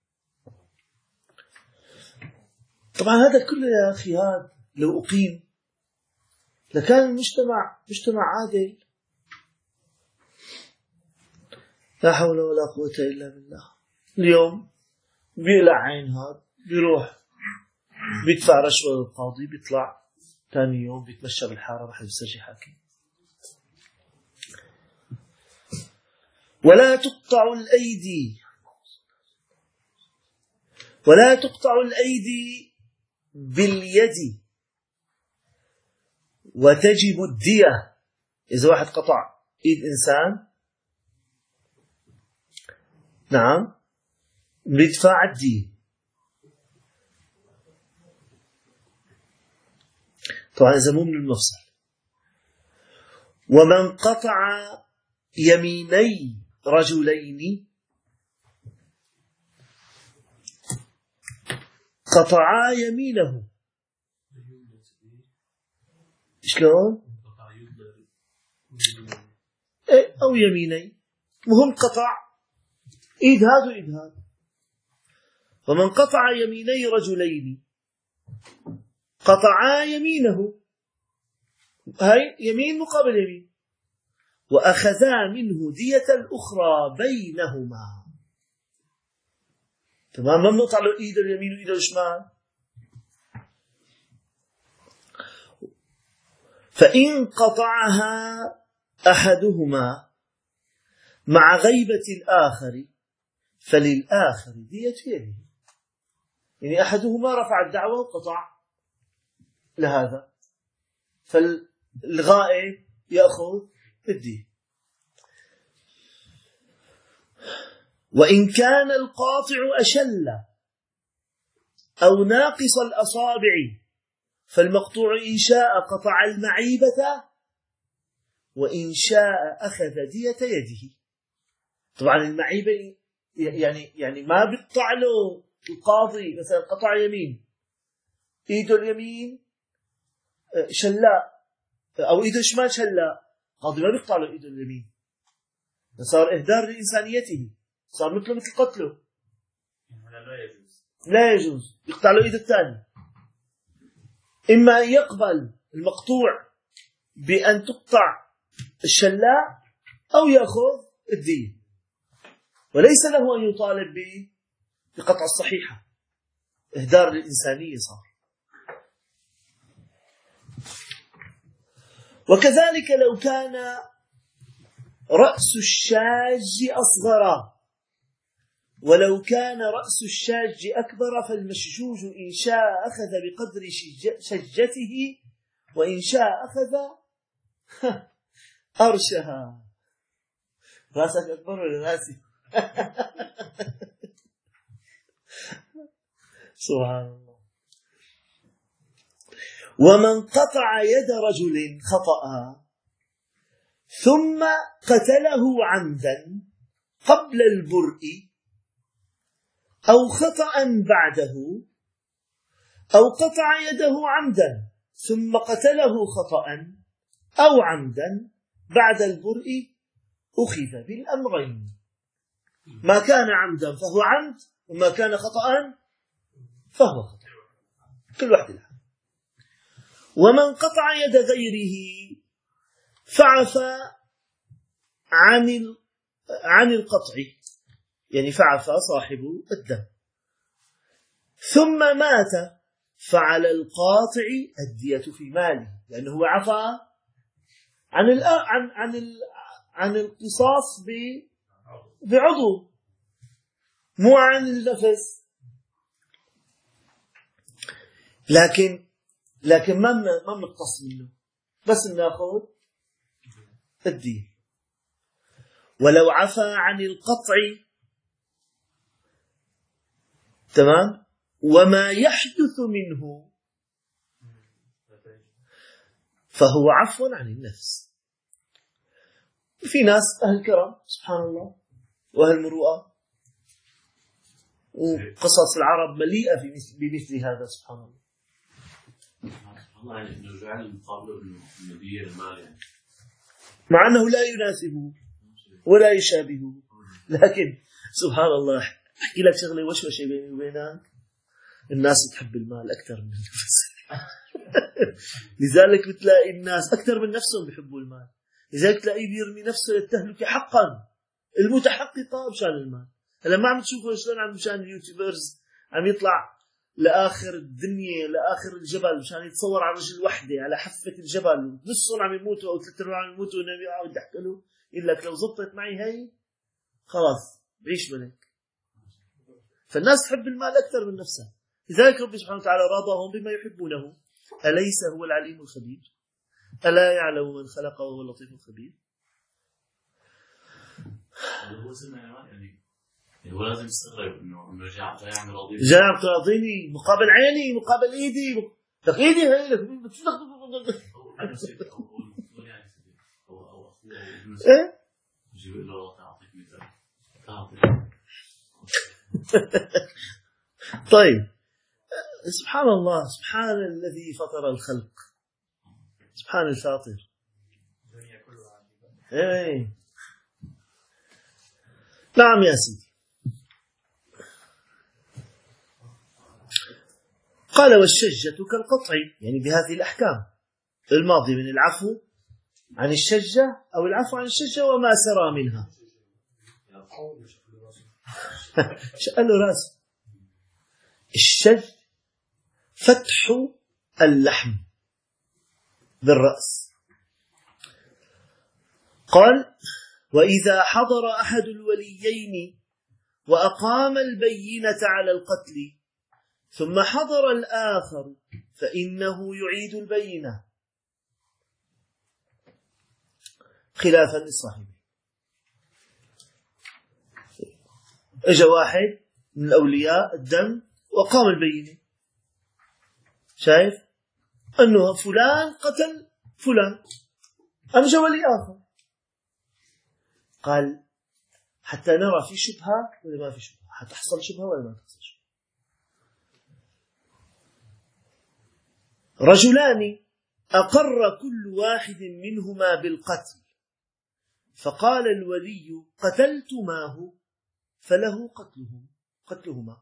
طبعا هذا كله يا أخي، هذا لو أقيم لكان المجتمع مجتمع عادل. لا حول ولا قوة إلا بالله. اليوم بيقلع عين هذا، بيروح بيدفع رشوة للقاضي، بيطلع ثاني يوم بيتمشى بالحارة راح يسترجي حاكم. ولا تقطع الأيدي باليد وتجب الدية. إذا واحد قطع إيد إنسان، نعم، بيدفع الدية. طبعا إذا مو من المفصل. ومن قطع يميني رجلين قطعا يمينه. شلون؟ أو يميني، مهم قطع إيد هذا وإيد هذا. ومن قطع يميني رجلين قطعا يمينه، هاي يمين مقابل يمين، وأخذا منه دية الأخرى بينهما. تمام، ما بنقطع له إيده اليمين وإيده الشمال. فإن قطعها أحدهما مع غيبة الآخر فللآخر دية يده. يعني أحدهما رفع الدعوة وقطع لهذا، فالغائب يأخذ الدية. وإن كان القاطع أشل أو ناقص الأصابع فالمقطوع إن شاء قطع المعيبة وإن شاء أخذ دية يده. طبعا المعيبة يعني ما بيقطع له القاضي مثلا قطع يمين، إيده اليمين شلاء أو إيده الشمال شلاء، القاضي ما بيقطع له إيده اليمين، صار إهدار لإنسانيته، صار مثل قتله. لا يجوز يقطع له إيده الثاني. إما أن يقبل المقطوع بأن تقطع الشلاء أو يأخذ الدية، وليس له أن يطالب بقطع الصحيحة، إهدار للإنسانية صار. وكذلك لو كان رأس الشاج أصغر، ولو كان رأس الشاج أكبر فالمشجوج إن شاء أخذ بقدر شجته وإن شاء أخذ أرشها. رأسك أكبر ولا رأسي؟ سبحان الله. ومن قطع يد رجل خطأ ثم قتله عمدا قبل البرء أو خطأ بعده أو قطع يده عمدا ثم قتله خطأ أو عمدا بعد البرء أخذ بالأمرين. ما كان عمدا فهو عمد، وما كان خطأ فهو خطأ، كل واحد له. ومن قطع يد غيره فعفى عن القطع، يعني فعفى صاحب الدم، ثم مات فعلى القاطع الدية في ماله، لأنه عفى عن القصاص بعضو، مو عن النفس. لكن ما بنقتص منه، بس ناخذ الدية. ولو عفى عن القطع تمام وما يحدث منه فهو عفو عن النفس. في ناس أهل كرم سبحان الله وأهل مروءة، وقصص العرب مليئة بمثل هذا سبحان الله. الله يعني انه جعل المقابله انه النبي المال يعني، مع انه لا يناسبه ولا يشابهه، لكن سبحان الله. احكي لك شغله وشوشه بيني وبينك، الناس تحب المال اكثر من النفس. لذلك بتلاقي الناس اكثر من نفسهم بيحبوا المال، لذلك تلاقيه بيرمي نفسه للتهلكه حقا المتحققه مشان المال. هلا ما عم تشوفوا شلون عم مشان اليوتيوبرز عم يطلع لآخر الدنيا لآخر الجبل مشان يتصور على رجل وحده على حافة الجبل، نصهم عم يموتوا أو ثلاثة عم يموتوا، والنبي قاعد يضحك له يقول لك لو زبطت معي هي خلاص بعيش ملك. فالناس تحب المال أكثر من نفسها، لذلك رب سبحانه وتعالى رضاهم بما يحبونه. أليس هو العليم الخبير؟ ألا يعلم من خلق وهو اللطيف الخبير؟ هو سمع يعني هو لازم يستغرب انه جاي عم راضيني، جاي عم تراضيني مقابل عيني مقابل ايدي، لك ايدي هي لك ايه يجيب له تعطيك مثال. طيب سبحان الله، سبحان الذي فطر الخلق، سبحان الفاطر. ايه نعم يا سيدي. قال والشجة كالقطع، يعني بهذه الأحكام الماضي من العفو عن الشجة أو العفو عن الشجة وما سرى منها. شقله راسه. الشج فتح اللحم بالرأس. قال وإذا حضر أحد الوليين وأقام البينة على القتل ثم حضر الآخر فإنه يعيد البينة خلافا للصاحب. اجى واحد من الأولياء الدم وقام البينة، شايف أنه فلان قتل فلان، أمجى ولي آخر. قال حتى نرى في شبهة ولا ما في شبهة، حتحصل شبهة ولا ما تحصل شبهة. رجلان أقر كل واحد منهما بالقتل، فقال الولي قتلتماه فله قتلهما.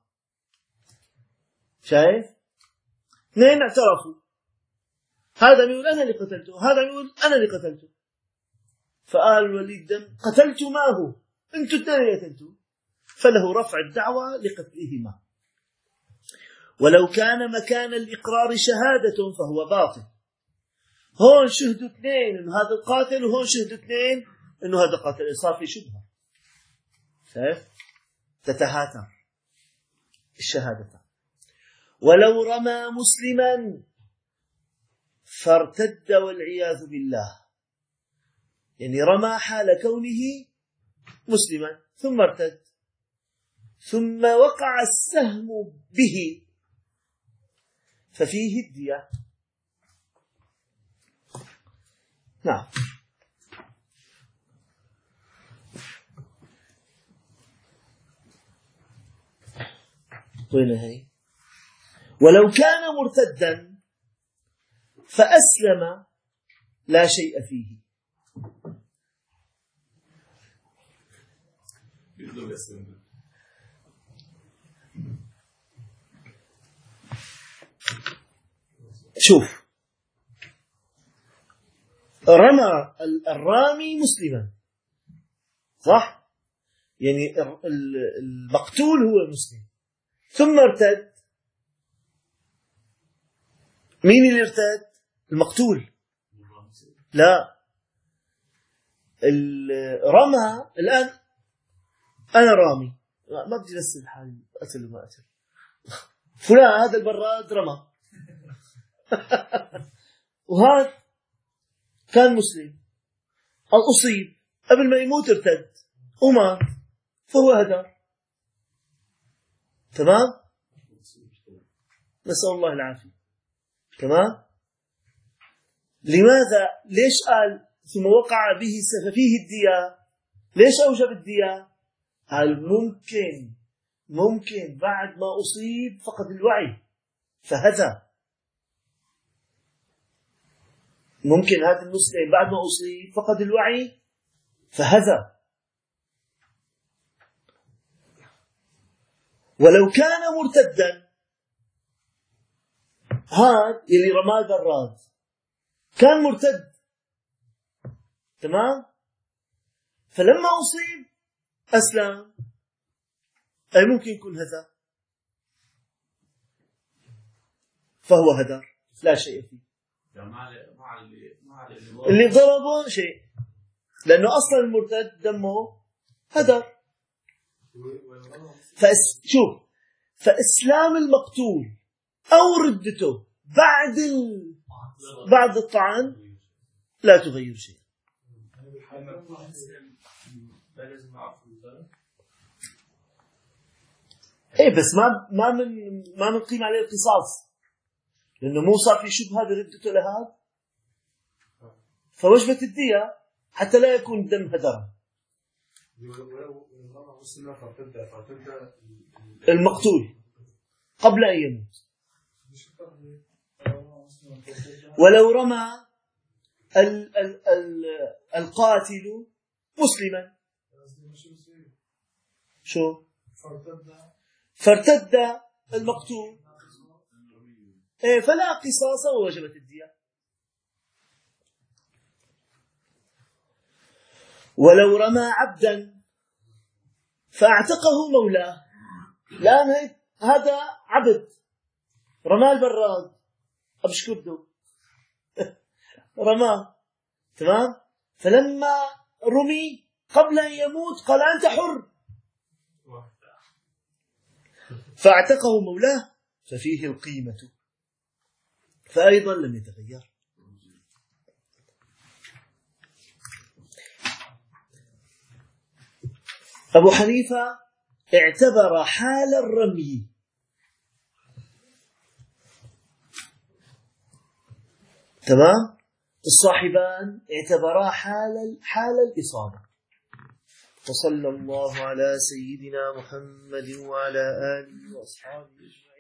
شايف اثنين اعترفوا، هذا يقول أنا اللي قتلته، هذا يقول أنا اللي قتلته. فقال الولي الدم قتلتماه، أنتوا الاثنين اللي قتلتوه، فله رفع الدعوى لقتلهما. ولو كان مكان الإقرار شهادة فهو باطل. هون شهدوا اثنين إنه هذا القاتل، وهون شهدوا اثنين إنه هذا قاتل، صار في شبهة. شايف تتهاتر الشهادة. ولو رمى مسلما فارتد والعياذ بالله، يعني رمى حال كونه مسلما ثم ارتد ثم وقع السهم به ففيه الدية. نعم. وين هي؟ ولو كان مرتدا فأسلم لا شيء فيه. شوف، رمى الرامي مسلما، صح؟ يعني المقتول هو مسلم ثم ارتد. مين اللي ارتد؟ المقتول. لا، رمى. الآن أنا رامي، ما بدي أسأل حالي أقتل وما أقتل. فلان هذا البراد رمى وهذا كان مسلم، أصيب قبل ما يموت ارتد ومات، فهو هدر. تمام؟ نسأل الله العافية. تمام؟ لماذا؟ ليش قال ثم وقع به ففيه الدية؟ ليش أوجب الدية؟ قال ممكن بعد ما أصيب فقد الوعي فهذا ممكن هذا المسلم بعد ما أصيب فقد الوعي فهذا. ولو كان مرتدا، هذا يلي رماه البراد كان مرتد، تمام؟ فلما أصيب أسلم، أي ممكن يكون هذا، فهو هدر لا شيء فيه. اللي ضربه شيء، لأنه أصلا المرتد دمه هدر. شوف، فإسلام المقتول أو ردته بعد الطعن لا تغير شيء. ايه بس ما بنقيم عليه القصاص، لانه مو صار في شبهه بردته لهذا، فوجبت الدية حتى لا يكون الدم هدرا. المقتول قبل ان يموت. ولو رمى القاتل مسلما، شو؟ فارتد المقتول، فلا قصاص ووجبت الدية. ولو رمى عبدا فاعتقه مولاه، الآن هذا عبد رمى البراد أبش كبده رماه، تمام؟ فلما رمي قبل أن يموت قال أنت حر، فاعتقه مولاه ففيه القيمة، فأيضا لم يتغير. أبو حنيفة اعتبر حال الرمي، تمام؟ الصاحبان اعتبرا حال الإصابة. وصلى الله على سيدنا محمد وعلى آله وأصحابه.